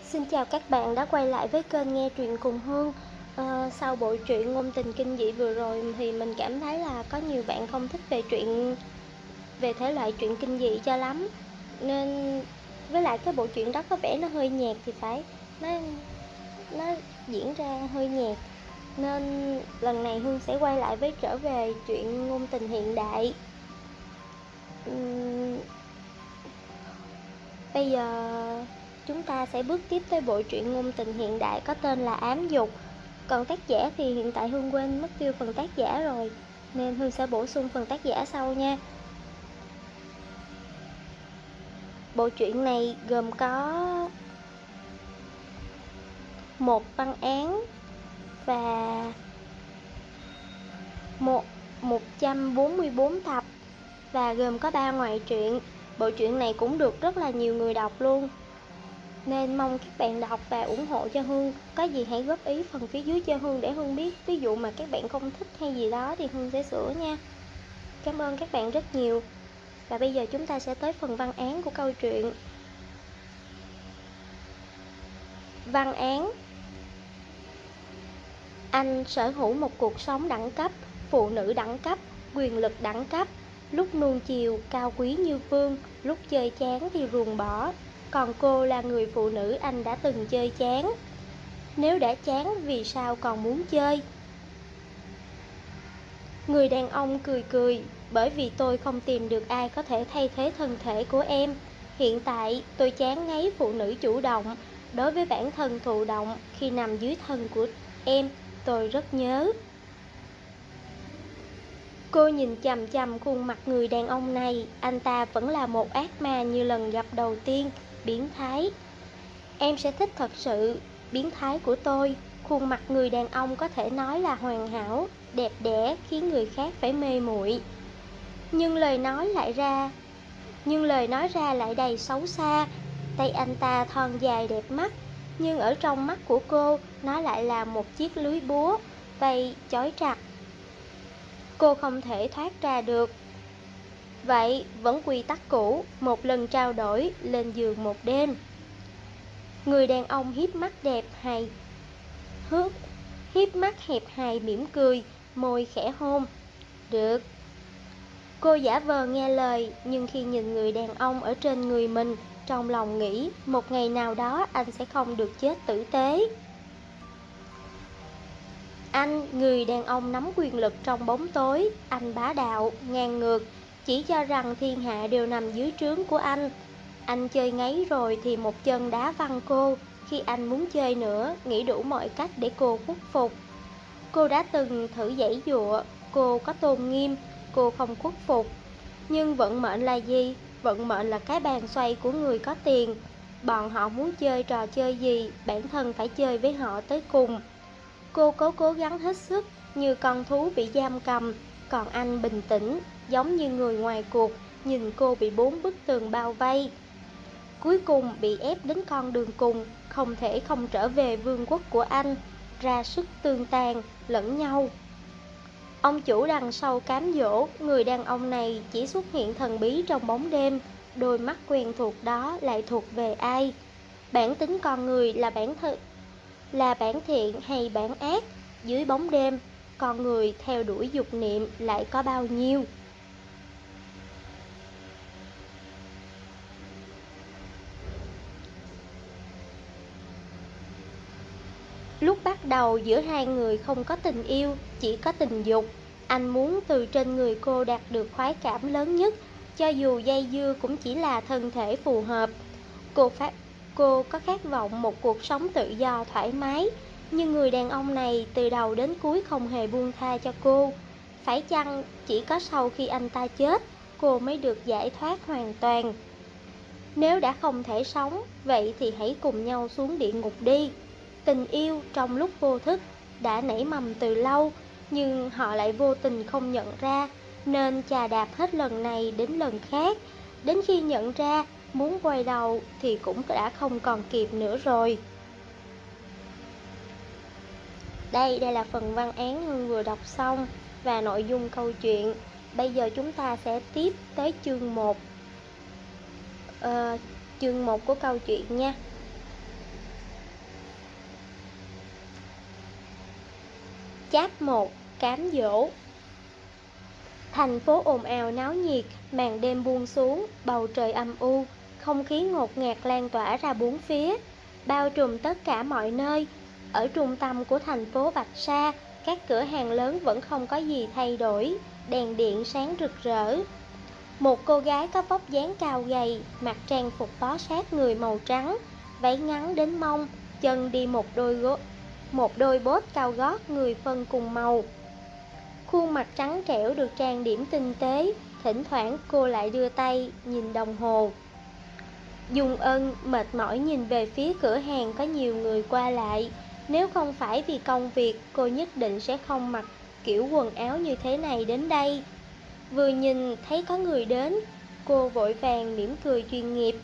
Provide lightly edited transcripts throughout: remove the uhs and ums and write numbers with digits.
Xin chào các bạn đã quay lại với kênh Nghe Truyện Cùng Hương. Sau bộ truyện ngôn tình kinh dị vừa rồi thì mình cảm thấy là có nhiều bạn không thích về thể loại truyện kinh dị cho lắm. Nên với lại cái bộ truyện đó có vẻ nó hơi nhạt thì phải. Nó diễn ra hơi nhạt. Nên lần này Hương sẽ quay lại với trở về truyện ngôn tình hiện đại. Bây giờ chúng ta sẽ bước tiếp tới bộ truyện ngôn tình hiện đại có tên là Ám Dục. Còn tác giả thì hiện tại Hương quên mất tiêu phần tác giả rồi, nên Hương sẽ bổ sung phần tác giả sau nha. Bộ truyện này gồm có một văn án và 144 tập và gồm có 3 ngoại truyện. Bộ truyện này cũng được rất là nhiều người đọc luôn, nên mong các bạn đọc và ủng hộ cho Hương. Có gì hãy góp ý phần phía dưới cho Hương để Hương biết. Ví dụ mà các bạn không thích hay gì đó thì Hương sẽ sửa nha. Cảm ơn các bạn rất nhiều. Và bây giờ chúng ta sẽ tới phần văn án của câu chuyện. Văn án: anh sở hữu một cuộc sống đẳng cấp, phụ nữ đẳng cấp, quyền lực đẳng cấp. Lúc nuông chiều cao quý như vương, lúc chơi chán thì ruồng bỏ. Còn cô là người phụ nữ anh đã từng chơi chán. Nếu đã chán vì sao còn muốn chơi? Người đàn ông cười cười: bởi vì tôi không tìm được ai có thể thay thế thân thể của em. Hiện tại tôi chán ngấy phụ nữ chủ động. Đối với bản thân thụ động khi nằm dưới thân của em, tôi rất nhớ. Cô nhìn chằm chằm khuôn mặt người đàn ông này. Anh ta vẫn là một ác ma như lần gặp đầu tiên, biến thái. Em sẽ thích thật sự biến thái của tôi. Khuôn mặt người đàn ông có thể nói là hoàn hảo, đẹp đẽ, khiến người khác phải mê muội. Nhưng lời nói ra lại đầy xấu xa. Tay anh ta thon dài đẹp mắt, nhưng ở trong mắt của cô, nó lại là một chiếc lưới búa vây chói chặt. Cô không thể thoát ra được. Vậy vẫn quy tắc cũ, một lần trao đổi, lên giường một đêm. Người đàn ông hiếp mắt hẹp hài mỉm cười, môi khẽ hôn. Được. Cô giả vờ nghe lời, nhưng khi nhìn người đàn ông ở trên người mình, trong lòng nghĩ một ngày nào đó anh sẽ không được chết tử tế. Người đàn ông nắm quyền lực trong bóng tối. Anh bá đạo, ngang ngược, chỉ cho rằng thiên hạ đều nằm dưới trướng của anh. Anh chơi ngấy rồi thì một chân đá văng cô. Khi anh muốn chơi nữa, nghĩ đủ mọi cách để cô khuất phục. Cô đã từng thử giãy giụa, cô có tôn nghiêm, cô không khuất phục. Nhưng vận mệnh là gì? Vận mệnh là cái bàn xoay của người có tiền. Bọn họ muốn chơi trò chơi gì, bản thân phải chơi với họ tới cùng. Cô cố gắng hết sức, như con thú bị giam cầm. Còn anh bình tĩnh, giống như người ngoài cuộc, nhìn cô bị 4 bức tường bao vây. Cuối cùng bị ép đến con đường cùng, không thể không trở về vương quốc của anh, ra sức tương tàn lẫn nhau. Ông chủ đằng sau cám dỗ, người đàn ông này chỉ xuất hiện thần bí trong bóng đêm. Đôi mắt quen thuộc đó lại thuộc về ai? Bản tính con người là bản thiện hay bản ác? Dưới bóng đêm, con người theo đuổi dục niệm lại có bao nhiêu? Lúc bắt đầu giữa hai người không có tình yêu, chỉ có tình dục. Anh muốn từ trên người cô đạt được khoái cảm lớn nhất, cho dù dây dưa cũng chỉ là thân thể phù hợp. Cô có khát vọng một cuộc sống tự do thoải mái, nhưng người đàn ông này từ đầu đến cuối không hề buông tha cho cô. Phải chăng chỉ có sau khi anh ta chết, cô mới được giải thoát hoàn toàn? Nếu đã không thể sống, vậy thì hãy cùng nhau xuống địa ngục đi. Tình yêu trong lúc vô thức đã nảy mầm từ lâu, nhưng họ lại vô tình không nhận ra, nên chà đạp hết lần này đến lần khác. Đến khi nhận ra, muốn quay đầu thì cũng đã không còn kịp nữa rồi. Đây là phần văn án Hương vừa đọc xong và nội dung câu chuyện. Bây giờ chúng ta sẽ tiếp tới chương 1. Chương 1 của câu chuyện nha. Cháp 1. Cám dỗ. Thành phố ồn ào náo nhiệt, màn đêm buông xuống, bầu trời âm u, không khí ngột ngạt lan tỏa ra bốn phía, bao trùm tất cả mọi nơi. Ở trung tâm của thành phố Bạch Sa, các cửa hàng lớn vẫn không có gì thay đổi, đèn điện sáng rực rỡ. Một cô gái có vóc dáng cao gầy, mặc trang phục bó sát người màu trắng, váy ngắn đến mông, chân đi một đôi bốt cao gót người phân cùng màu. Khuôn mặt trắng trẻo được trang điểm tinh tế, thỉnh thoảng cô lại đưa tay nhìn đồng hồ. Dung Ân mệt mỏi nhìn về phía cửa hàng có nhiều người qua lại. Nếu không phải vì công việc, cô nhất định sẽ không mặc kiểu quần áo như thế này đến đây. Vừa nhìn thấy có người đến, cô vội vàng mỉm cười chuyên nghiệp.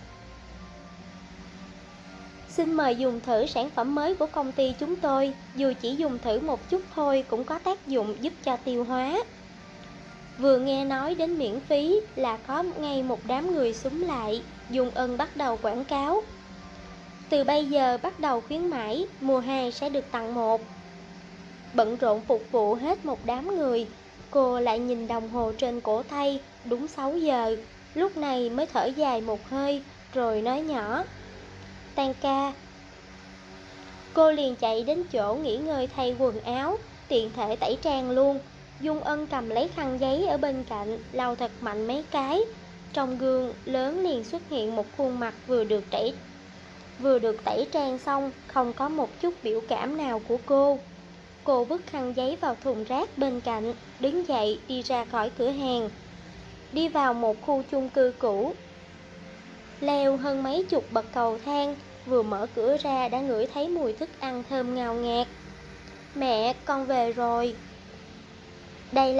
Xin mời dùng thử sản phẩm mới của công ty chúng tôi, dù chỉ dùng thử một chút thôi cũng có tác dụng giúp cho tiêu hóa. Vừa nghe nói đến miễn phí là có ngay một đám người xúm lại. Dung Ân bắt đầu quảng cáo. Từ bây giờ bắt đầu khuyến mãi, mùa 2 sẽ được tặng 1. Bận rộn phục vụ hết một đám người, cô lại nhìn đồng hồ trên cổ tay, đúng 6 giờ. Lúc này mới thở dài một hơi, rồi nói nhỏ: Tan ca. Cô liền chạy đến chỗ nghỉ ngơi thay quần áo, tiện thể tẩy trang luôn. Dung Ân cầm lấy khăn giấy ở bên cạnh, lau thật mạnh mấy cái. Trong gương lớn liền xuất hiện một khuôn mặt vừa được tẩy trang xong, không có một chút biểu cảm nào của cô. Cô vứt khăn giấy vào thùng rác bên cạnh, đứng dậy đi ra khỏi cửa hàng. Đi vào một khu chung cư cũ, leo hơn mấy chục bậc cầu thang, vừa mở cửa ra đã ngửi thấy mùi thức ăn thơm ngào ngạt. Mẹ, con về rồi. Đây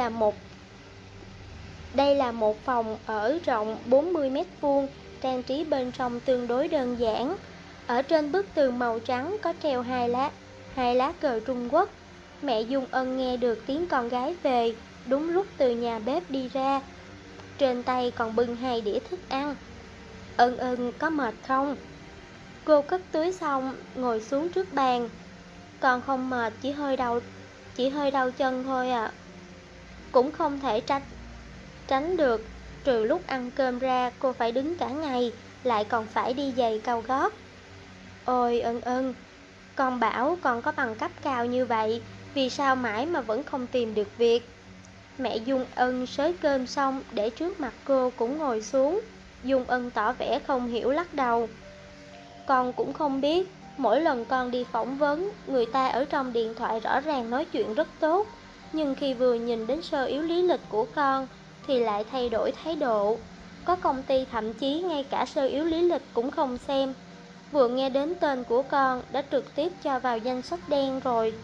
là một phòng ở rộng 40 m², trang trí bên trong tương đối đơn giản. Ở trên bức tường màu trắng có treo hai lá cờ Trung Quốc. Mẹ Dung Ân nghe được tiếng con gái về, đúng lúc từ nhà bếp đi ra. Trên tay còn bưng 2 đĩa thức ăn. Ân có mệt không? Cô cất túi xong, ngồi xuống trước bàn. Còn không mệt, chỉ hơi đau chân thôi à. Cũng không thể tránh được, trừ lúc ăn cơm ra cô phải đứng cả ngày, lại còn phải đi giày cao gót. Ôi Ân, con bảo con có bằng cấp cao như vậy, vì sao mãi mà vẫn không tìm được việc? Mẹ Dung Ân xới cơm xong để trước mặt cô cũng ngồi xuống. Dung Ân tỏ vẻ không hiểu lắc đầu. Con cũng không biết, mỗi lần con đi phỏng vấn, người ta ở trong điện thoại rõ ràng nói chuyện rất tốt, nhưng khi vừa nhìn đến sơ yếu lý lịch của con thì lại thay đổi thái độ. Có công ty thậm chí ngay cả sơ yếu lý lịch cũng không xem, vừa nghe đến tên của con đã trực tiếp cho vào danh sách đen rồi.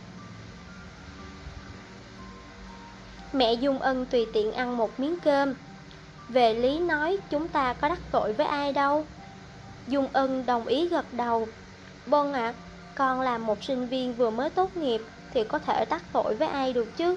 Mẹ Dung Ân tùy tiện ăn một miếng cơm. Về lý nói chúng ta có đắc tội với ai đâu. Dung Ân đồng ý gật đầu. Vâng ạ, con là một sinh viên vừa mới tốt nghiệp thì có thể đắc tội với ai được chứ?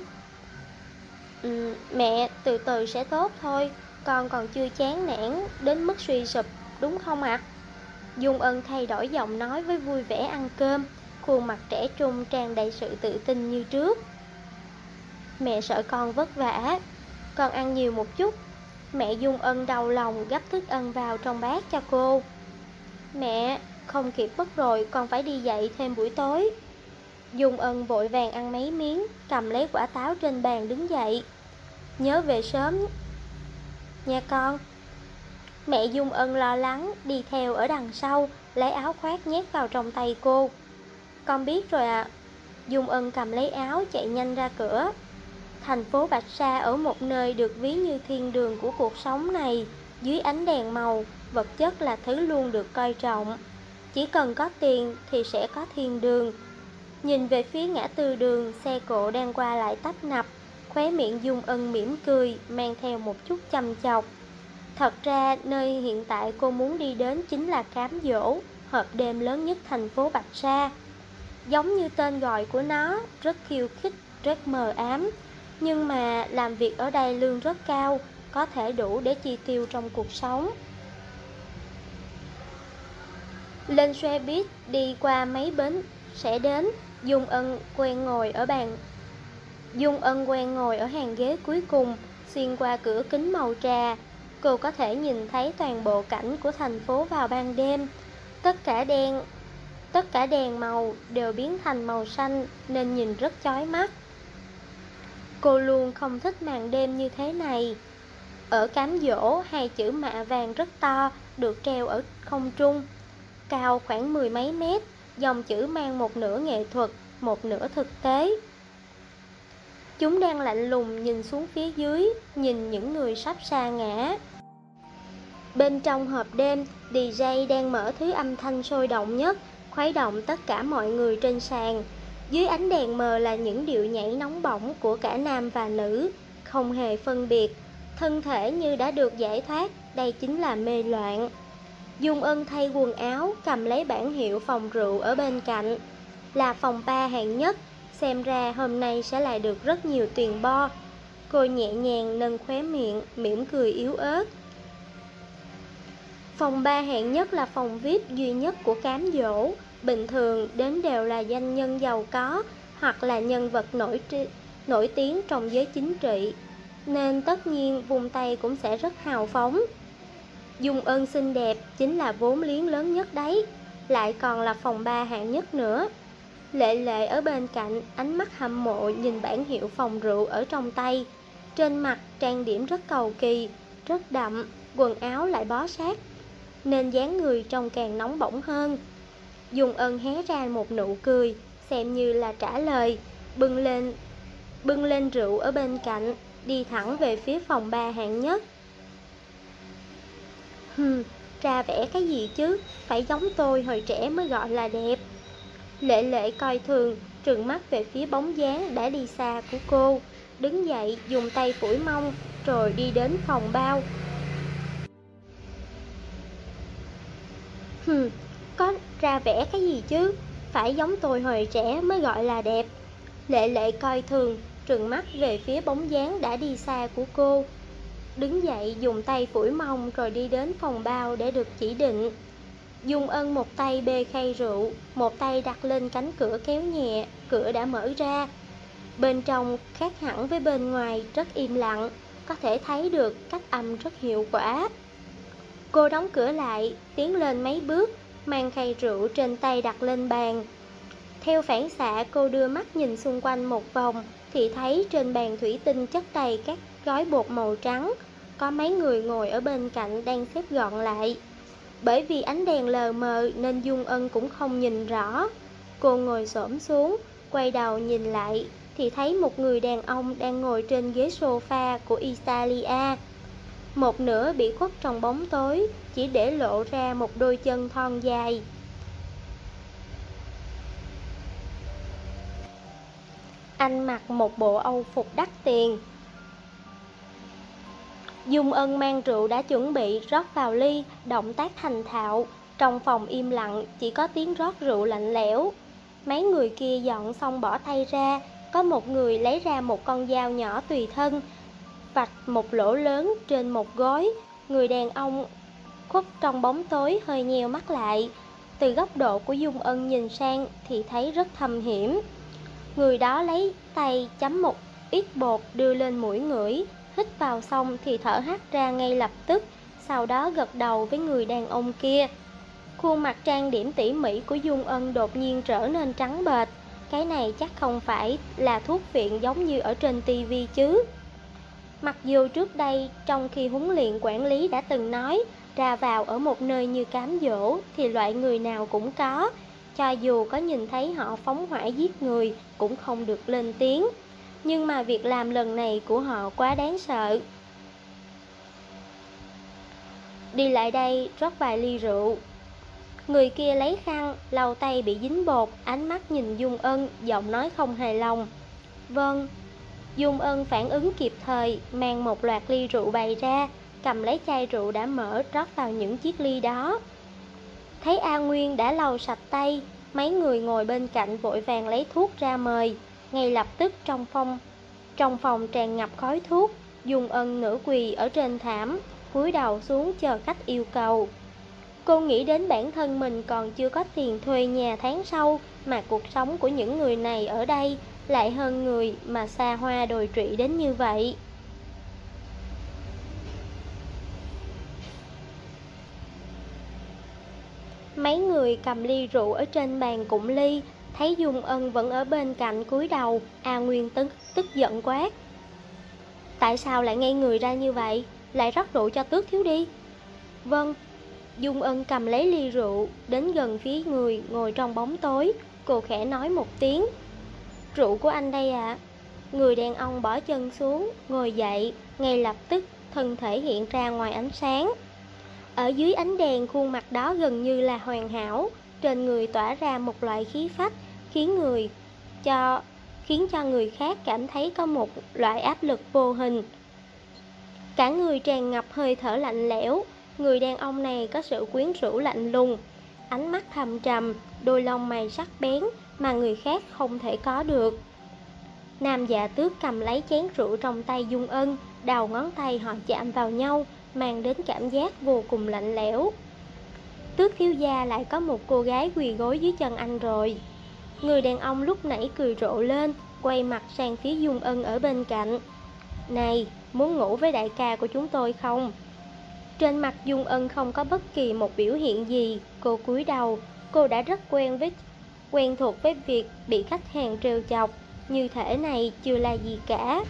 Mẹ, từ từ sẽ tốt thôi, con còn chưa chán nản đến mức suy sụp, đúng không ạ? Dung Ân thay đổi giọng nói với vui vẻ ăn cơm, khuôn mặt trẻ trung tràn đầy sự tự tin như trước. Mẹ sợ con vất vả, con ăn nhiều một chút. Mẹ Dung Ân đau lòng gắp thức ăn vào trong bát cho cô. Mẹ, không kịp mất rồi, con phải đi dạy thêm buổi tối. Dung Ân vội vàng ăn mấy miếng, cầm lấy quả táo trên bàn đứng dậy. Nhớ về sớm nha con. Mẹ Dung Ân lo lắng đi theo ở đằng sau, lấy áo khoác nhét vào trong tay cô. Con biết rồi ạ. Dung Ân cầm lấy áo chạy nhanh ra cửa. Thành phố Bạch Sa ở một nơi được ví như thiên đường của cuộc sống này. Dưới ánh đèn màu, vật chất là thứ luôn được coi trọng. Chỉ cần có tiền thì sẽ có thiên đường. Nhìn về phía ngã tư đường, xe cộ đang qua lại tấp nập. Khóe miệng Dung Ân mỉm cười, mang theo một chút chăm chọc. Thật ra, nơi hiện tại cô muốn đi đến chính là Cám Dỗ, hộp đêm lớn nhất thành phố Bạch Sa. Giống như tên gọi của nó, rất khiêu khích, rất mờ ám. Nhưng mà làm việc ở đây lương rất cao, có thể đủ để chi tiêu trong cuộc sống. Lên xe buýt đi qua mấy bến sẽ đến. Dung Ân quen ngồi ở bàn Dung Ân quen ngồi ở hàng ghế cuối cùng, xuyên qua cửa kính màu trà. Cô có thể nhìn thấy toàn bộ cảnh của thành phố vào ban đêm. Tất cả đèn màu đều biến thành màu xanh nên nhìn rất chói mắt. Cô luôn không thích màn đêm như thế này. Ở cám dỗ, hai chữ mạ vàng rất to được treo ở không trung, cao khoảng mười mấy mét. Dòng chữ mang một nửa nghệ thuật, một nửa thực tế. Chúng đang lạnh lùng nhìn xuống phía dưới, nhìn những người sắp sa ngã. Bên trong hộp đêm, DJ đang mở thứ âm thanh sôi động nhất, khuấy động tất cả mọi người trên sàn. Dưới ánh đèn mờ là những điệu nhảy nóng bỏng của cả nam và nữ, không hề phân biệt. Thân thể như đã được giải thoát, đây chính là mê loạn. Dung Ân thay quần áo, cầm lấy bảng hiệu phòng rượu ở bên cạnh. Là phòng bar hạng nhất, xem ra hôm nay sẽ lại được rất nhiều tiền bo. Cô nhẹ nhàng nâng khóe miệng, mỉm cười yếu ớt. Phòng bar hạng nhất là phòng VIP duy nhất của cám dỗ. Bình thường đến đều là doanh nhân giàu có hoặc là nhân vật nổi tiếng trong giới chính trị, nên tất nhiên vùng tay cũng sẽ rất hào phóng. Dung Ân xinh đẹp chính là vốn liếng lớn nhất đấy, lại còn là phòng bar hạng nhất nữa. Lệ Lệ ở bên cạnh, ánh mắt hâm mộ nhìn bảng hiệu phòng rượu ở trong tay. Trên mặt trang điểm rất cầu kỳ, rất đậm, quần áo lại bó sát, nên dáng người trông càng nóng bỏng hơn. Dung Ân hé ra một nụ cười, xem như là trả lời, bưng lên rượu ở bên cạnh, đi thẳng về phía phòng bar hạng nhất. Ra vẻ cái gì chứ, phải giống tôi hồi trẻ mới gọi là đẹp. Lệ Lệ coi thường, trừng mắt về phía bóng dáng đã đi xa của cô, đứng dậy dùng tay phủi mông, rồi đi đến phòng bao. Có ra vẻ cái gì chứ, phải giống tôi hồi trẻ mới gọi là đẹp. Lệ Lệ coi thường, trừng mắt về phía bóng dáng đã đi xa của cô, đứng dậy dùng tay phủi mông rồi đi đến phòng bao để được chỉ định. Dung Ân một tay bê khay rượu, một tay đặt lên cánh cửa kéo nhẹ, cửa đã mở ra. Bên trong khác hẳn với bên ngoài, rất im lặng, có thể thấy được cách âm rất hiệu quả. Cô đóng cửa lại, tiến lên mấy bước, mang khay rượu trên tay đặt lên bàn. Theo phản xạ, cô đưa mắt nhìn xung quanh một vòng, thì thấy trên bàn thủy tinh chất đầy các gói bột màu trắng. Có mấy người ngồi ở bên cạnh đang xếp gọn lại. Bởi vì ánh đèn lờ mờ nên Dung Ân cũng không nhìn rõ. Cô ngồi xổm xuống, quay đầu nhìn lại, thì thấy một người đàn ông đang ngồi trên ghế sofa của Italia. Một nửa bị khuất trong bóng tối, chỉ để lộ ra một đôi chân thon dài. Anh mặc một bộ âu phục đắt tiền. Dung Ân mang rượu đã chuẩn bị rót vào ly, động tác thành thạo. Trong phòng im lặng, chỉ có tiếng rót rượu lạnh lẽo. Mấy người kia dọn xong bỏ tay ra. Có một người lấy ra một con dao nhỏ tùy thân, vạch một lỗ lớn trên một gói. Người đàn ông khuất trong bóng tối hơi nheo mắt lại. Từ góc độ của Dung Ân nhìn sang thì thấy rất thâm hiểm. Người đó lấy tay chấm một ít bột đưa lên mũi ngửi, hít vào xong thì thở hắt ra ngay lập tức, sau đó gật đầu với người đàn ông kia. Khuôn mặt trang điểm tỉ mỉ của Dung Ân đột nhiên trở nên trắng bệch. Cái này chắc không phải là thuốc viện giống như ở trên tivi chứ. Mặc dù trước đây trong khi huấn luyện quản lý đã từng nói, ra vào ở một nơi như cám dỗ thì loại người nào cũng có, cho dù có nhìn thấy họ phóng hỏa giết người cũng không được lên tiếng. Nhưng mà việc làm lần này của họ quá đáng sợ. Đi lại đây, rót vài ly rượu. Người kia lấy khăn, lau tay bị dính bột, ánh mắt nhìn Dung Ân, giọng nói không hài lòng. Vâng. Dung Ân phản ứng kịp thời, mang một loạt ly rượu bày ra, cầm lấy chai rượu đã mở, rót vào những chiếc ly đó. Thấy A Nguyên đã lau sạch tay, mấy người ngồi bên cạnh vội vàng lấy thuốc ra mời. Ngay lập tức trong phòng tràn ngập khói thuốc. Dung Ân nửa quỳ ở trên thảm, cúi đầu xuống chờ khách yêu cầu. Cô nghĩ đến bản thân mình còn chưa có tiền thuê nhà tháng sau, mà cuộc sống của những người này ở đây lại hơn người mà xa hoa đồi trụy đến như vậy. Mấy người cầm ly rượu ở trên bàn cụng ly, thấy Dung Ân vẫn ở bên cạnh cúi đầu, A Nguyên tức giận quát: tại sao lại ngây người ra như vậy? Lại rót rượu cho Tước thiếu đi. Vâng. Dung Ân cầm lấy ly rượu, đến gần phía người ngồi trong bóng tối, cô khẽ nói một tiếng: rượu của anh đây ạ. Người đàn ông bỏ chân xuống, ngồi dậy, ngay lập tức thân thể hiện ra ngoài ánh sáng. Ở dưới ánh đèn, khuôn mặt đó gần như là hoàn hảo, trên người tỏa ra một loại khí phách khiến cho người khác cảm thấy có một loại áp lực vô hình. Cả người tràn ngập hơi thở lạnh lẽo. Người đàn ông này có sự quyến rũ lạnh lùng, ánh mắt thâm trầm, đôi lông mày sắc bén mà người khác không thể có được. Nam Dạ Tước cầm lấy chén rượu trong tay Dung Ân, đầu ngón tay họ chạm vào nhau, mang đến cảm giác vô cùng lạnh lẽo. Tước thiếu gia lại có một cô gái quỳ gối dưới chân anh rồi. Người đàn ông lúc nãy cười rộ lên, quay mặt sang phía Dung Ân ở bên cạnh. Này, muốn ngủ với đại ca của chúng tôi không? Trên mặt Dung Ân không có bất kỳ một biểu hiện gì, cô cúi đầu. Cô đã rất quen thuộc với việc bị khách hàng trêu chọc, như thể này chưa là gì cả.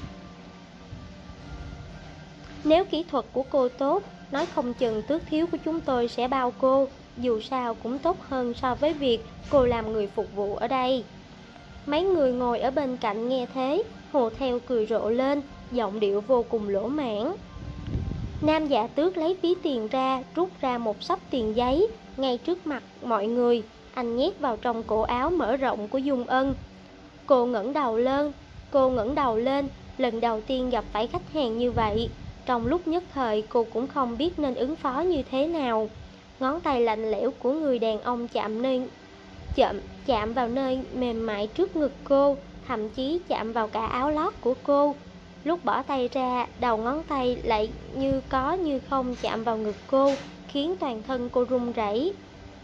Nếu kỹ thuật của cô tốt, nói không chừng Tước thiếu của chúng tôi sẽ bao cô, dù sao cũng tốt hơn so với việc cô làm người phục vụ ở đây. Mấy người ngồi ở bên cạnh nghe thế, hùa theo cười rộ lên, giọng điệu vô cùng lỗ mãn. Nam Dạ Tước lấy ví tiền ra, rút ra một xấp tiền giấy, ngay trước mặt mọi người, anh nhét vào trong cổ áo mở rộng của Dung Ân. Cô ngẩng đầu lên, lần đầu tiên gặp phải khách hàng như vậy. Trong lúc nhất thời cô cũng không biết nên ứng phó như thế nào. Ngón tay lạnh lẽo của người đàn ông chạm vào nơi mềm mại trước ngực cô, thậm chí chạm vào cả áo lót của cô. Lúc bỏ tay ra, đầu ngón tay lại như có như không chạm vào ngực cô, khiến toàn thân cô run rẩy.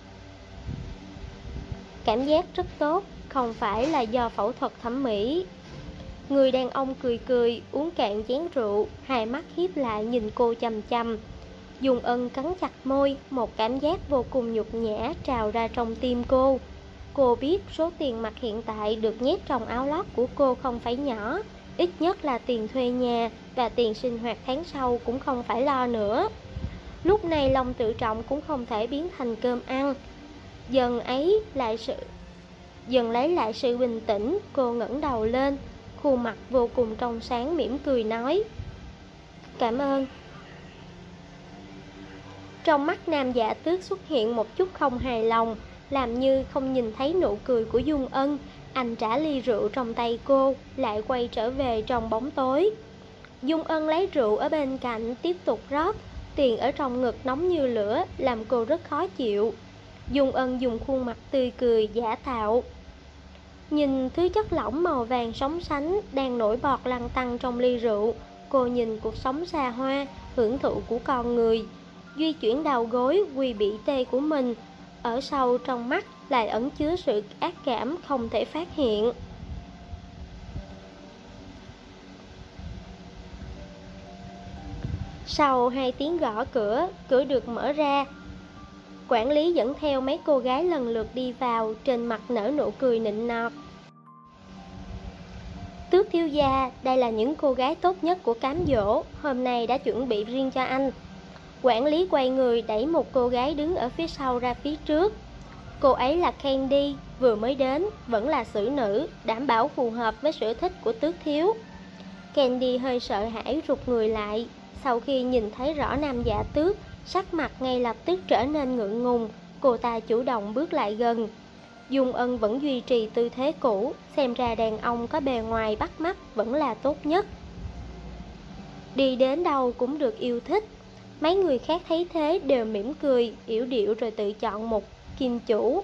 Cảm giác rất tốt, không phải là do phẫu thuật thẩm mỹ. Người đàn ông cười cười, uống cạn chén rượu, hai mắt híp lại nhìn cô chằm chằm. Dung Ân cắn chặt môi, một cảm giác vô cùng nhục nhã trào ra trong tim cô. Cô biết số tiền mặt hiện tại được nhét trong áo lót của cô không phải nhỏ, ít nhất là tiền thuê nhà và tiền sinh hoạt tháng sau cũng không phải lo nữa. Lúc này lòng tự trọng cũng không thể biến thành cơm ăn. Dần lấy lại sự bình tĩnh, cô ngẩng đầu lên, khuôn mặt vô cùng trong sáng mỉm cười nói: cảm ơn. Trong mắt Nam Dạ Tước xuất hiện một chút không hài lòng, làm như không nhìn thấy nụ cười của Dung Ân. Anh trả ly rượu trong tay cô, lại quay trở về trong bóng tối. Dung Ân lấy rượu ở bên cạnh tiếp tục rót, tiền ở trong ngực nóng như lửa, làm cô rất khó chịu. Dung Ân dùng khuôn mặt tươi cười giả tạo, nhìn thứ chất lỏng màu vàng sóng sánh đang nổi bọt lăn tăn trong ly rượu. Cô nhìn cuộc sống xa hoa, hưởng thụ của con người, di chuyển đầu gối quỳ bị tê của mình. Ở sâu trong mắt lại ẩn chứa sự ác cảm không thể phát hiện. Sau 2 tiếng gõ cửa, cửa được mở ra. Quản lý dẫn theo mấy cô gái lần lượt đi vào, trên mặt nở nụ cười nịnh nọt. Tước thiếu gia, đây là những cô gái tốt nhất của cám dỗ, hôm nay đã chuẩn bị riêng cho anh. Quản lý quay người đẩy một cô gái đứng ở phía sau ra phía trước. Cô ấy là Candy, vừa mới đến, vẫn là xử nữ, đảm bảo phù hợp với sở thích của Tước thiếu. Candy hơi sợ hãi rụt người lại, sau khi nhìn thấy rõ Nam Dạ Tước, sắc mặt ngay lập tức trở nên ngượng ngùng. Cô ta chủ động bước lại gần. Dung Ân vẫn duy trì tư thế cũ, xem ra đàn ông có bề ngoài bắt mắt vẫn là tốt nhất. Đi đến đâu cũng được yêu thích. Mấy người khác thấy thế đều mỉm cười, yểu điệu rồi tự chọn một kim chủ.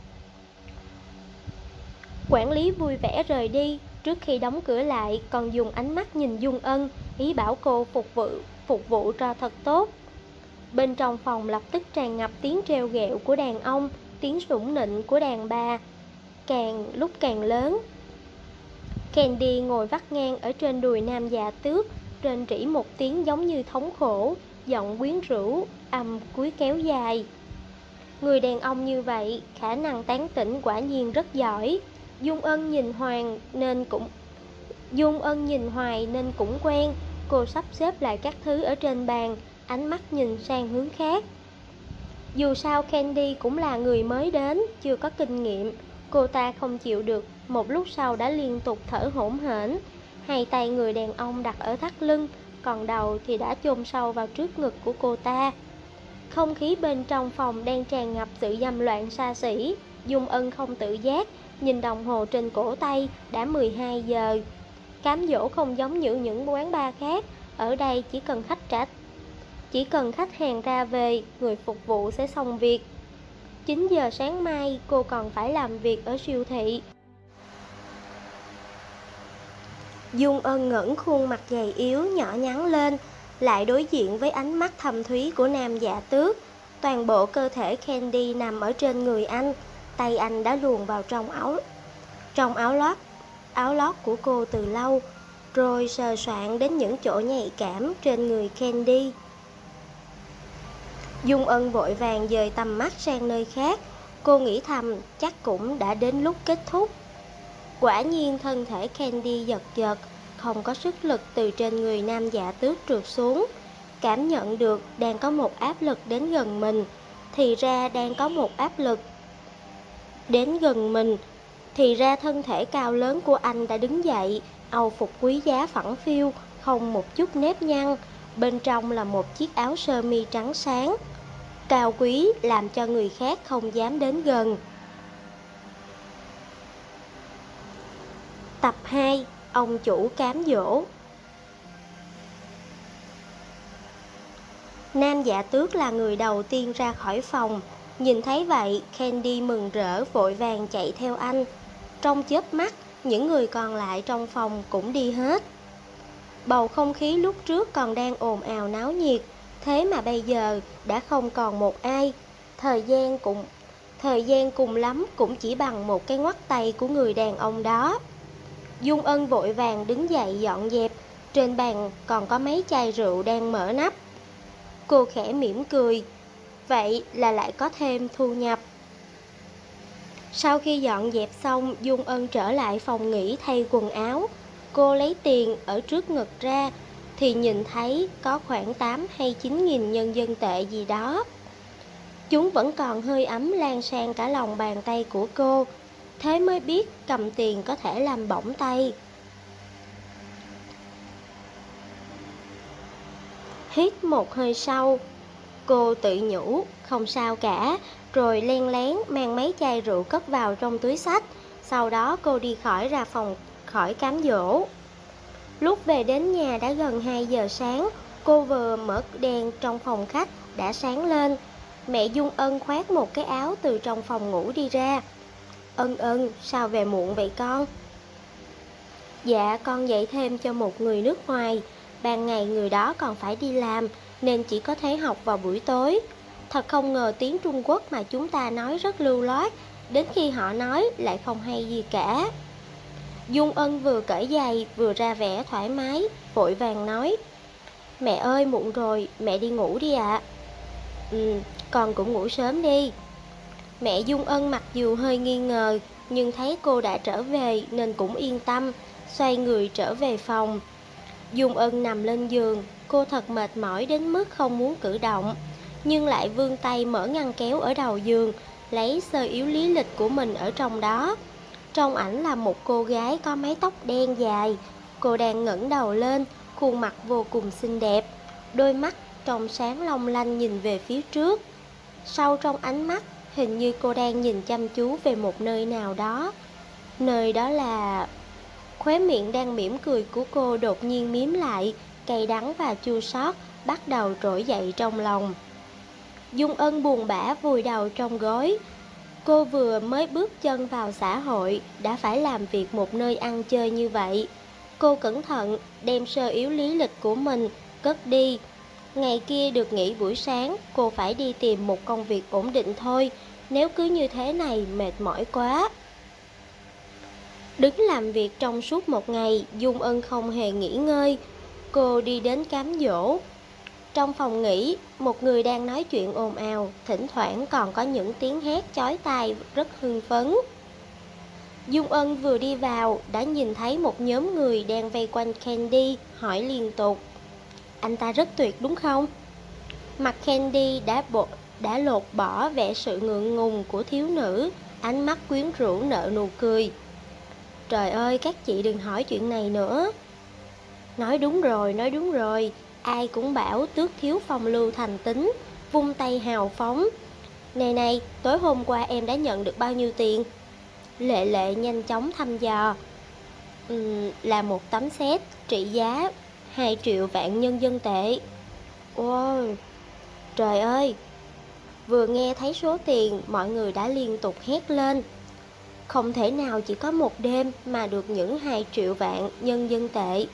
Quản lý vui vẻ rời đi, trước khi đóng cửa lại còn dùng ánh mắt nhìn Dung Ân, ý bảo cô phục vụ cho thật tốt. Bên trong phòng lập tức tràn ngập tiếng trêu ghẹo của đàn ông, tiếng sủng nịnh của đàn bà càng lúc càng lớn. Candy ngồi vắt ngang ở trên đùi nam dạ tước, rên rỉ một tiếng giống như thống khổ, giọng quyến rũ, âm cuối kéo dài. Người đàn ông như vậy, khả năng tán tỉnh quả nhiên rất giỏi. Dung Ân nhìn hoài nên cũng quen. Cô sắp xếp lại các thứ ở trên bàn, ánh mắt nhìn sang hướng khác. Dù sao Candy cũng là người mới đến, chưa có kinh nghiệm. Cô ta không chịu được, một lúc sau đã liên tục thở hổn hển. Hai tay người đàn ông đặt ở thắt lưng, còn đầu thì đã chôn sâu vào trước ngực của cô ta. Không khí bên trong phòng đang tràn ngập sự dâm loạn xa xỉ. Dung Ân không tự giác, nhìn đồng hồ trên cổ tay, đã 12 giờ. Cám dỗ không giống như những quán bar khác, ở đây chỉ cần khách hàng ra về, người phục vụ sẽ xong việc. 9 giờ sáng mai, cô còn phải làm việc ở siêu thị. Dung Ân ngẩng khuôn mặt gầy yếu nhỏ nhắn lên, lại đối diện với ánh mắt thâm thúy của nam dạ tước. Toàn bộ cơ thể Candy nằm ở trên người anh, tay anh đã luồn vào trong áo lót của cô từ lâu, rồi sờ soạng đến những chỗ nhạy cảm trên người Candy. Dung Ân vội vàng dời tầm mắt sang nơi khác. Cô nghĩ thầm chắc cũng đã đến lúc kết thúc. Quả nhiên thân thể Candy giật giật, không có sức lực từ trên người nam dạ tước trượt xuống. Cảm nhận được đang có một áp lực đến gần mình. Thì ra thân thể cao lớn của anh đã đứng dậy. Âu phục quý giá phẳng phiu, không một chút nếp nhăn. Bên trong là một chiếc áo sơ mi trắng sáng, cao quý làm cho người khác không dám đến gần. Tập 2. Ông chủ cám dỗ. Nam dạ tước là người đầu tiên ra khỏi phòng. Nhìn thấy vậy, Candy mừng rỡ vội vàng chạy theo anh. Trong chớp mắt, những người còn lại trong phòng cũng đi hết. Bầu không khí lúc trước còn đang ồn ào náo nhiệt, thế mà bây giờ đã không còn một ai. Thời gian cùng lắm cũng chỉ bằng một cái ngoắt tay của người đàn ông đó. Dung Ân vội vàng đứng dậy dọn dẹp. Trên bàn còn có mấy chai rượu đang mở nắp. Cô khẽ mỉm cười, vậy là lại có thêm thu nhập. Sau khi dọn dẹp xong, Dung Ân trở lại phòng nghỉ thay quần áo. Cô lấy tiền ở trước ngực ra thì nhìn thấy có khoảng 8 hay 9 nghìn nhân dân tệ gì đó. Chúng vẫn còn hơi ấm lan sang cả lòng bàn tay của cô. Thế mới biết cầm tiền có thể làm bỏng tay. Hít một hơi sâu, cô tự nhủ không sao cả, rồi len lén mang mấy chai rượu cất vào trong túi xách. Sau đó cô đi khỏi cám dỗ. Lúc về đến nhà đã gần 2 giờ sáng. Cô vừa mở đèn trong phòng khách đã sáng lên. Mẹ Dung Ân khoác một cái áo từ trong phòng ngủ đi ra. Ân, sao về muộn vậy con? Dạ, con dạy thêm cho một người nước ngoài. Ban ngày người đó còn phải đi làm, nên chỉ có thể học vào buổi tối. Thật không ngờ tiếng Trung Quốc mà chúng ta nói rất lưu loát, đến khi họ nói lại không hay gì cả. Dung Ân vừa cởi giày vừa ra vẻ thoải mái, vội vàng nói: Mẹ ơi, muộn rồi, mẹ đi ngủ đi ạ. Con cũng ngủ sớm đi. Mẹ Dung Ân mặc dù hơi nghi ngờ, nhưng thấy cô đã trở về nên cũng yên tâm, xoay người trở về phòng. Dung Ân nằm lên giường, cô thật mệt mỏi đến mức không muốn cử động, nhưng lại vươn tay mở ngăn kéo ở đầu giường, lấy sơ yếu lý lịch của mình ở trong đó. Trong ảnh là một cô gái có mái tóc đen dài. Cô đang ngẩng đầu lên, khuôn mặt vô cùng xinh đẹp, đôi mắt trong sáng long lanh nhìn về phía trước. Sâu trong ánh mắt, hình như cô đang nhìn chăm chú về một nơi nào đó. Nơi đó là... Khóe miệng đang mỉm cười của cô đột nhiên mím lại, cay đắng và chua xót bắt đầu trỗi dậy trong lòng. Dung Ân buồn bã vùi đầu trong gối. Cô vừa mới bước chân vào xã hội, đã phải làm việc một nơi ăn chơi như vậy. Cô cẩn thận đem sơ yếu lý lịch của mình cất đi. Ngày kia được nghỉ buổi sáng, cô phải đi tìm một công việc ổn định thôi. Nếu cứ như thế này mệt mỏi quá. Đứng làm việc trong suốt một ngày, Dung Ân không hề nghỉ ngơi. Cô đi đến cám dỗ. Trong phòng nghỉ, một người đang nói chuyện ồn ào, thỉnh thoảng còn có những tiếng hét chói tai rất hưng phấn. Dung Ân vừa đi vào đã nhìn thấy một nhóm người đang vây quanh Candy, hỏi liên tục: "Anh ta rất tuyệt đúng không?" Mặt Candy đã lột bỏ vẻ sự ngượng ngùng của thiếu nữ, ánh mắt quyến rũ nở nụ cười. "Trời ơi, các chị đừng hỏi chuyện này nữa." Nói đúng rồi, ai cũng bảo tước thiếu phong lưu thành tính, vung tay hào phóng. "Này này, tối hôm qua em đã nhận được bao nhiêu tiền?" Lệ Lệ nhanh chóng thăm dò. Là một tấm séc trị giá 2 triệu vạn nhân dân tệ." Ôi, trời ơi! Vừa nghe thấy số tiền, mọi người đã liên tục hét lên. Không thể nào chỉ có một đêm mà được những 2 triệu vạn nhân dân tệ.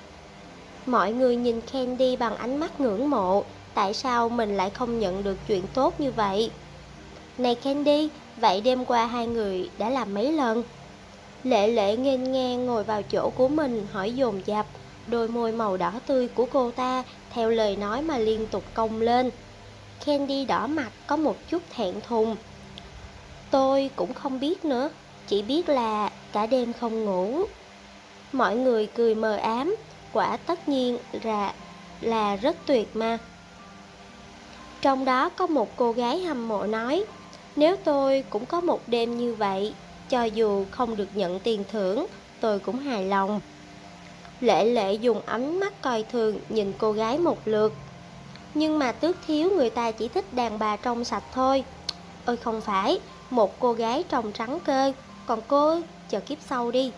Mọi người nhìn Candy bằng ánh mắt ngưỡng mộ. Tại sao mình lại không nhận được chuyện tốt như vậy? "Này Candy, vậy đêm qua hai người đã làm mấy lần?" Lệ Lệ nghênh ngang ngồi vào chỗ của mình, hỏi dồn dập. Đôi môi màu đỏ tươi của cô ta theo lời nói mà liên tục cong lên. Candy đỏ mặt, có một chút thẹn thùng. "Tôi cũng không biết nữa, chỉ biết là cả đêm không ngủ." Mọi người cười mờ ám. Quả tất nhiên là rất tuyệt mà. Trong đó có một cô gái hâm mộ nói: "Nếu tôi cũng có một đêm như vậy, cho dù không được nhận tiền thưởng, tôi cũng hài lòng." Lệ Lệ dùng ánh mắt coi thường nhìn cô gái một lượt. "Nhưng mà tước thiếu người ta chỉ thích đàn bà trong sạch thôi." "Ơi không phải, một cô gái trong trắng cơ, còn cô chờ kiếp sau đi."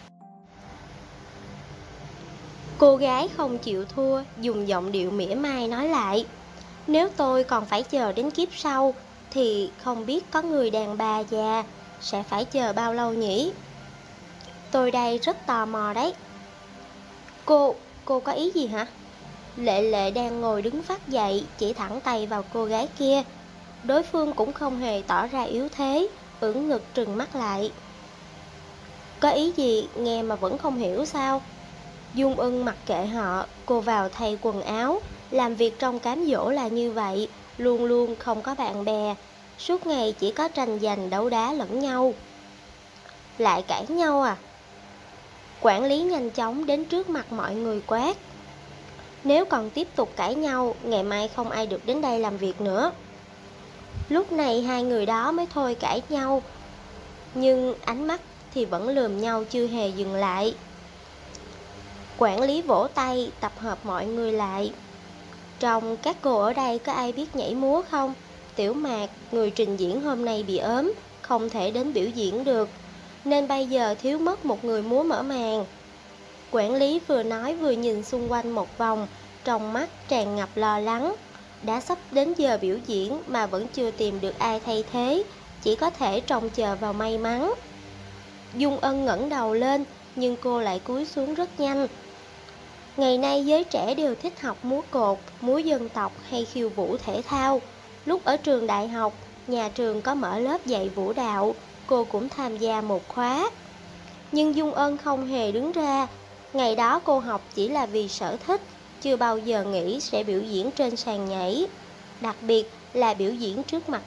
Cô gái không chịu thua, dùng giọng điệu mỉa mai nói lại: "Nếu tôi còn phải chờ đến kiếp sau, thì không biết có người đàn bà già sẽ phải chờ bao lâu nhỉ? Tôi đây rất tò mò đấy." Cô có ý gì hả?" Lệ Lệ đang ngồi đứng phát dậy, chỉ thẳng tay vào cô gái kia. Đối phương cũng không hề tỏ ra yếu thế, ưỡn ngực trừng mắt lại. "Có ý gì, nghe mà vẫn không hiểu sao?" Dung Ân mặc kệ họ, cô vào thay quần áo. Làm việc trong cám dỗ là như vậy, luôn luôn không có bạn bè, suốt ngày chỉ có tranh giành đấu đá lẫn nhau. "Lại cãi nhau à?" Quản lý nhanh chóng đến trước mặt mọi người quát: "Nếu còn tiếp tục cãi nhau, ngày mai không ai được đến đây làm việc nữa." Lúc này hai người đó mới thôi cãi nhau, nhưng ánh mắt thì vẫn lườm nhau chưa hề dừng lại. Quản lý vỗ tay tập hợp mọi người lại. "Trong các cô ở đây có ai biết nhảy múa không? Tiểu Mạc, người trình diễn hôm nay bị ốm, không thể đến biểu diễn được, nên bây giờ thiếu mất một người múa mở màn." Quản lý vừa nói vừa nhìn xung quanh một vòng, trong mắt tràn ngập lo lắng. Đã sắp đến giờ biểu diễn mà vẫn chưa tìm được ai thay thế, chỉ có thể trông chờ vào may mắn. Dung Ân ngẩng đầu lên, nhưng cô lại cúi xuống rất nhanh. Ngày nay giới trẻ đều thích học múa cột, múa dân tộc hay khiêu vũ thể thao. Lúc ở trường đại học, nhà trường có mở lớp dạy vũ đạo, cô cũng tham gia một khóa. Nhưng Dung Ân không hề đứng ra. Ngày đó cô học chỉ là vì sở thích, chưa bao giờ nghĩ sẽ biểu diễn trên sàn nhảy. Đặc biệt là biểu diễn trước mặt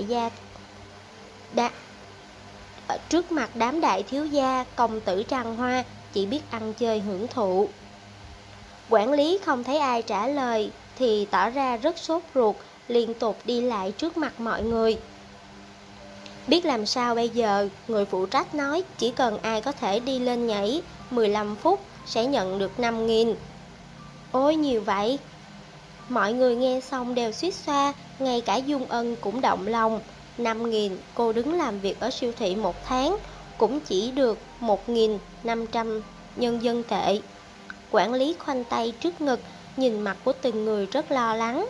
đám đại thiếu gia, công tử trăng hoa, chỉ biết ăn chơi hưởng thụ. Quản lý không thấy ai trả lời thì tỏ ra rất sốt ruột, liên tục đi lại trước mặt mọi người. Biết làm sao bây giờ, người phụ trách nói chỉ cần ai có thể đi lên nhảy 15 phút sẽ nhận được 5.000. Ôi nhiều vậy! Mọi người nghe xong đều suýt xoa, ngay cả Dung Ân cũng động lòng. 5.000, cô đứng làm việc ở siêu thị một tháng, cũng chỉ được 1.500 nhân dân tệ. Quản lý khoanh tay trước ngực, nhìn mặt của từng người rất lo lắng.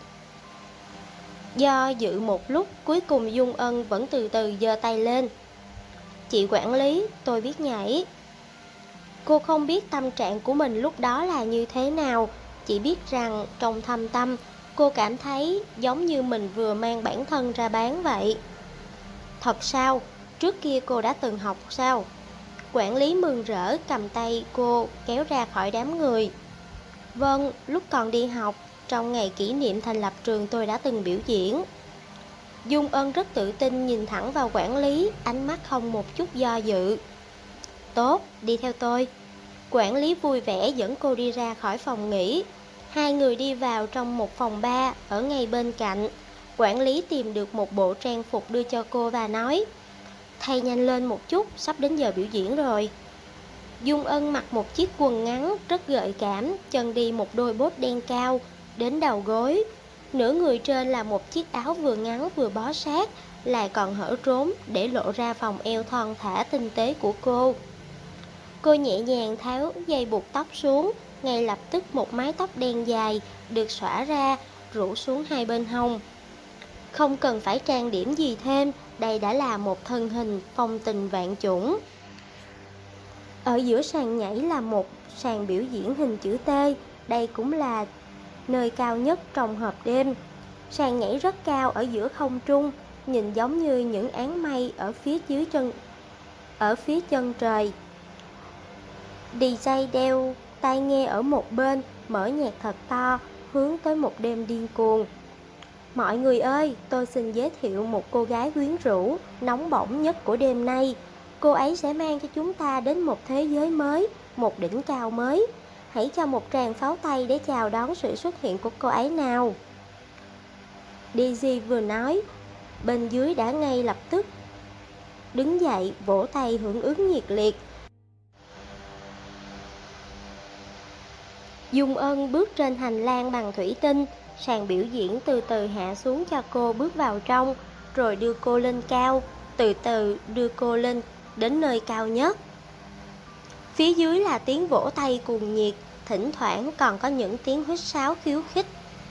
Do dự một lúc, cuối cùng Dung Ân vẫn từ từ giơ tay lên. "Chị quản lý, tôi biết nhảy." Cô không biết tâm trạng của mình lúc đó là như thế nào, chỉ biết rằng trong thâm tâm, cô cảm thấy giống như mình vừa mang bản thân ra bán vậy. "Thật sao? Trước kia cô đã từng học sao?" Quản lý mừng rỡ cầm tay cô kéo ra khỏi đám người. Vâng, lúc còn đi học, trong ngày kỷ niệm thành lập trường tôi đã từng biểu diễn. Dung Ân rất tự tin nhìn thẳng vào quản lý, ánh mắt không một chút do dự. Tốt, đi theo tôi. Quản lý vui vẻ dẫn cô đi ra khỏi phòng nghỉ. Hai người đi vào trong một phòng bar ở ngay bên cạnh. Quản lý tìm được một bộ trang phục đưa cho cô và nói: thay nhanh lên một chút, sắp đến giờ biểu diễn rồi. Dung Ân mặc một chiếc quần ngắn rất gợi cảm, chân đi một đôi bốt đen cao đến đầu gối. Nửa người trên là một chiếc áo vừa ngắn vừa bó sát, lại còn hở trốn để lộ ra vòng eo thon thả tinh tế của cô. Cô nhẹ nhàng tháo dây buộc tóc xuống, ngay lập tức một mái tóc đen dài được xõa ra, rủ xuống hai bên hông. Không cần phải trang điểm gì thêm, đây đã là một thân hình phong tình vạn chủng. Ở giữa sàn nhảy là một sàn biểu diễn hình chữ T, đây cũng là nơi cao nhất trong hộp đêm. Sàn nhảy rất cao ở giữa không trung, nhìn giống như những áng mây ở phía chân trời. DJ đeo tai nghe ở một bên, mở nhạc thật to, hướng tới một đêm điên cuồng. Mọi người ơi, tôi xin giới thiệu một cô gái quyến rũ, nóng bỏng nhất của đêm nay. Cô ấy sẽ mang cho chúng ta đến một thế giới mới, một đỉnh cao mới. Hãy cho một tràng pháo tay để chào đón sự xuất hiện của cô ấy nào. DJ vừa nói, bên dưới đã ngay lập tức đứng dậy vỗ tay hưởng ứng nhiệt liệt. Dung Ân bước trên hành lang bằng thủy tinh, sàn biểu diễn từ từ hạ xuống cho cô bước vào trong, rồi đưa cô lên cao, từ từ đưa cô lên đến nơi cao nhất. Phía dưới là tiếng vỗ tay cuồng nhiệt, thỉnh thoảng còn có những tiếng huýt sáo khiêu khích.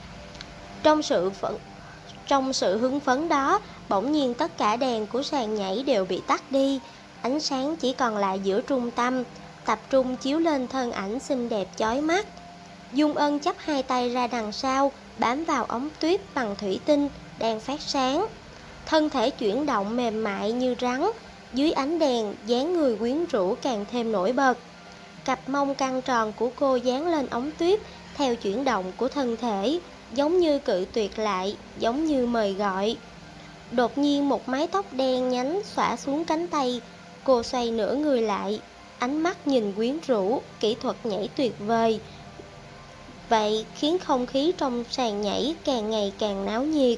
Trong sự hưng phấn đó, bỗng nhiên tất cả đèn của sàn nhảy đều bị tắt đi, ánh sáng chỉ còn lại giữa trung tâm, tập trung chiếu lên thân ảnh xinh đẹp chói mắt. Dung Ân chắp hai tay ra đằng sau, bám vào ống tuyết bằng thủy tinh đang phát sáng. Thân thể chuyển động mềm mại như rắn, dưới ánh đèn dáng người quyến rũ càng thêm nổi bật. Cặp mông căng tròn của cô dán lên ống tuyết theo chuyển động của thân thể, giống như cự tuyệt lại, giống như mời gọi. Đột nhiên một mái tóc đen nhánh xõa xuống cánh tay, cô xoay nửa người lại, ánh mắt nhìn quyến rũ, kỹ thuật nhảy tuyệt vời. Vậy khiến không khí trong sàn nhảy càng ngày càng náo nhiệt.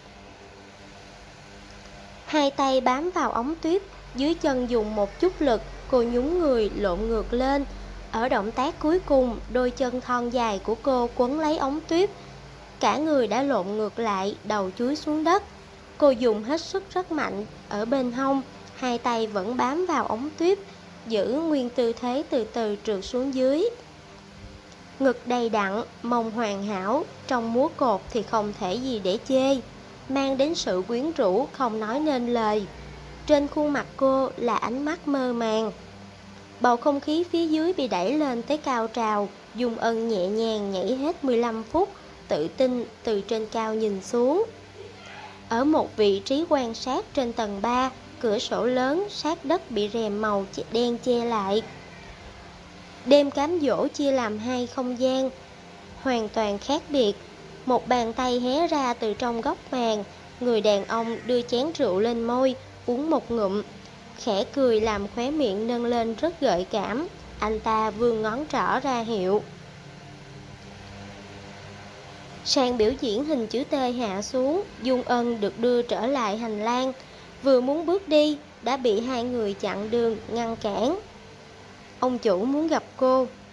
Hai tay bám vào ống tuyết, dưới chân dùng một chút lực, cô nhún người lộn ngược lên. Ở động tác cuối cùng, đôi chân thon dài của cô quấn lấy ống tuyết. Cả người đã lộn ngược lại, đầu chúi xuống đất. Cô dùng hết sức rất mạnh ở bên hông, hai tay vẫn bám vào ống tuyết, giữ nguyên tư thế từ từ trượt xuống dưới. Ngực đầy đặn, mông hoàn hảo, trong múa cột thì không thể gì để chê, mang đến sự quyến rũ không nói nên lời. Trên khuôn mặt cô là ánh mắt mơ màng. Bầu không khí phía dưới bị đẩy lên tới cao trào. Dung Ân nhẹ nhàng nhảy hết 15 phút, tự tin từ trên cao nhìn xuống. Ở một vị trí quan sát trên tầng 3, cửa sổ lớn sát đất bị rèm màu đen che lại. Đêm cám dỗ chia làm hai không gian hoàn toàn khác biệt. Một bàn tay hé ra từ trong góc màn, người đàn ông đưa chén rượu lên môi, uống một ngụm, khẽ cười làm khóe miệng nâng lên rất gợi cảm. Anh ta vươn ngón trỏ ra hiệu. Sàn biểu diễn hình chữ T hạ xuống, Dung Ân được đưa trở lại hành lang. Vừa muốn bước đi, đã bị hai người chặn đường, ngăn cản. Ông chủ muốn gặp cô.